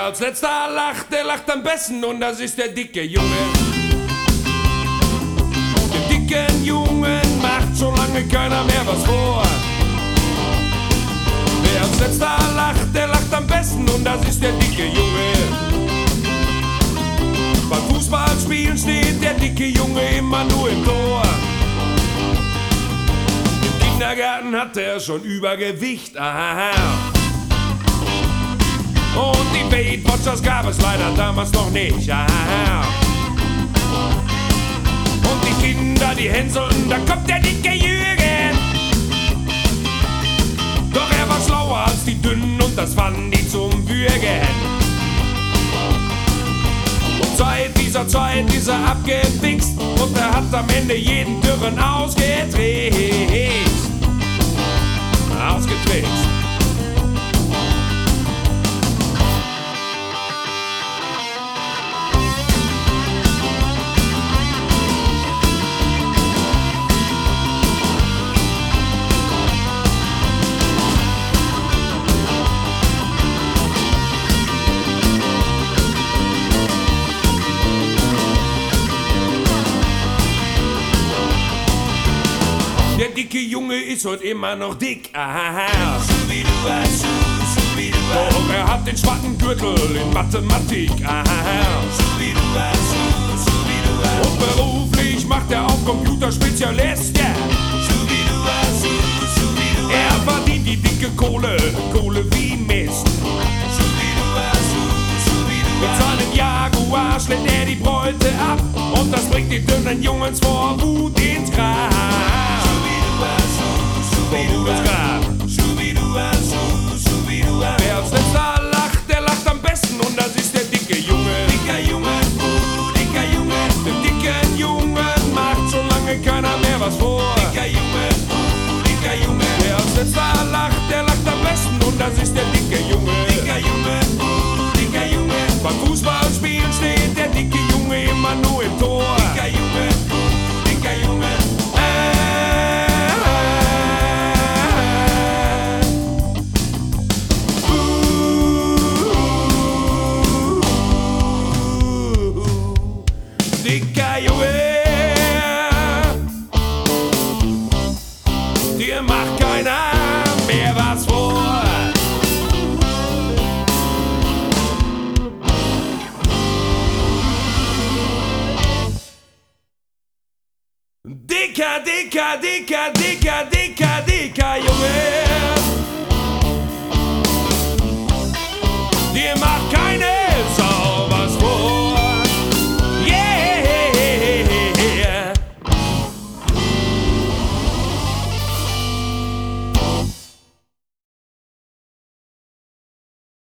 als letzter lacht, der lacht am besten und das ist der dicke Junge. Dem dicken Jungen macht schon lange keiner mehr was vor. Wer als letzter lacht, der lacht am besten und das ist der dicke Junge. Beim Fußballspielen steht der dicke Junge immer nur im Tor. Im Kindergarten hat er schon Übergewicht, aha. Und die Weight Watchers gab es leider damals noch nicht, aha. Und die Kinder, die hänseln, da kommt der dicke Jürgen. Doch er war schlauer als die Dünnen und das fanden die zum Würgen. Und seit dieser Zeit ist er abgewichst und er hat am Ende jeden Dürren ausgetrickst. Der dicke Junge ist heute immer noch dick, aha. Doch er hat den Spattengürtel in Mathematik, aha. Und beruflich macht er auch Computerspezialist, ja. Er verdient die dicke Kohle wie Mist. Mit seinem Jaguar schlägt er die Beute ab und das bringt die dünnen Jungens vor Wut ins Grab. Wer als letzter lacht, der lacht am besten und das ist der dicke Junge. Dicker Junge, dicker Junge. Dem dicken Jungen macht schon lange keiner mehr was vor. Dicker Junge, dicker Junge. Wer als letzter lacht, der lacht am besten und das ist der dicke Junge. Dicker Junge, dicker Junge. Beim Fußballspielen steht der dicke Junge immer nur im Tor. Dicker Junge, dicker Junge. Dicker Junge, dir macht keiner mehr was vor. Dicker, dicker, dicker, dicker, dicker, dicker Junge.